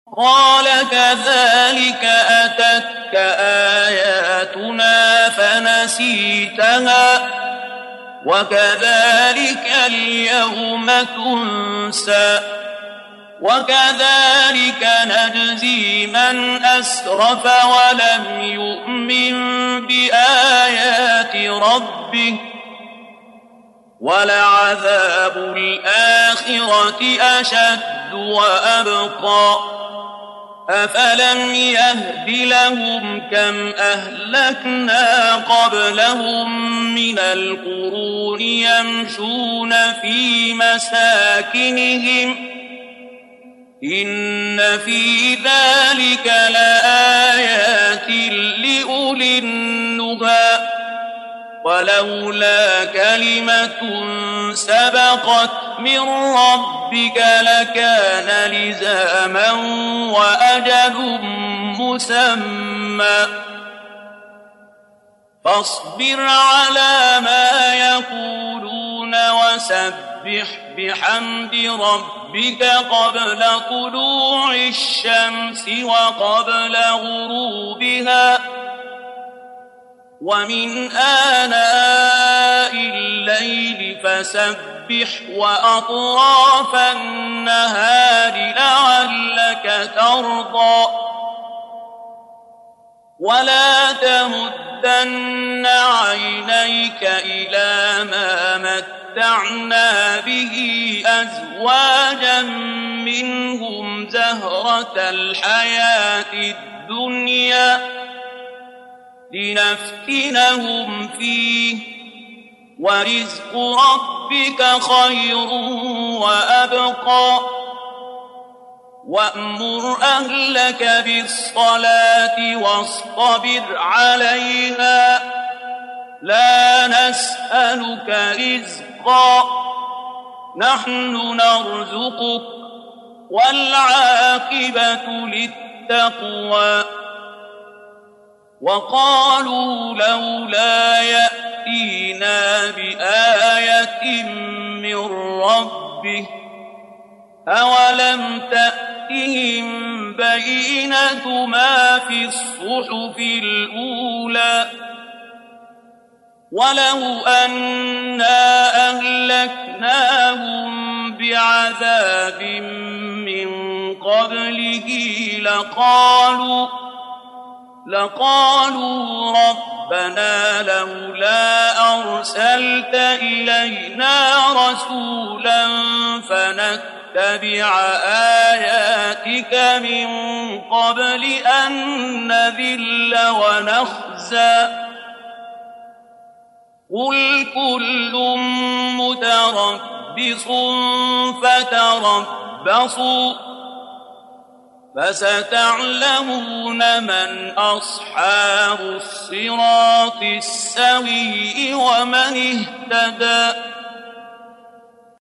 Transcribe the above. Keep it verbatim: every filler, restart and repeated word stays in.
قال كذلك أتتك آياتنا فنسيتها وكذلك اليوم تنسى وكذلك نجزي من أسرف ولم يؤمن بآيات ربه ولعذاب الآخرة أشد وأبقى أفلم يهد لهم كم أهلكنا قبلهم من القرون يمشون في مساكنهم إن في ذلك لآيات لأولي النهى ولولا كلمة سبقت من ربك لكان لزاما وأجل مسمى فاصبر على ما يقولون وسبح بحمد ربك قبل طلوع الشمس وقبل غروبها ومن آناء الليل فسبح وأطراف النهار لعلك ترضى ولا تمدن عينيك إلى ما متعنا به أزواجا منهم زهرة الحياة الدنيا لنفتنهم فيه ورزق ربك خير وأبقى وأمر أهلك بالصلاة واصطبر عليها لا نسألك رزقا نحن نرزقك والعاقبة للتقوى وقالوا لولا يأتينا بآية من ربه أولم تأتهم بينة ما في الصحف الأولى ولو أنا أهلكناهم بعذاب من قبله لقالوا لقالوا ربنا لولا أرسلت إلينا رسولا فنتبع آياتك من قبل أن نذل ونخزى قل كل متربص فتربصوا فستعلمون من أصحاب الصراط السوي ومن اهتدى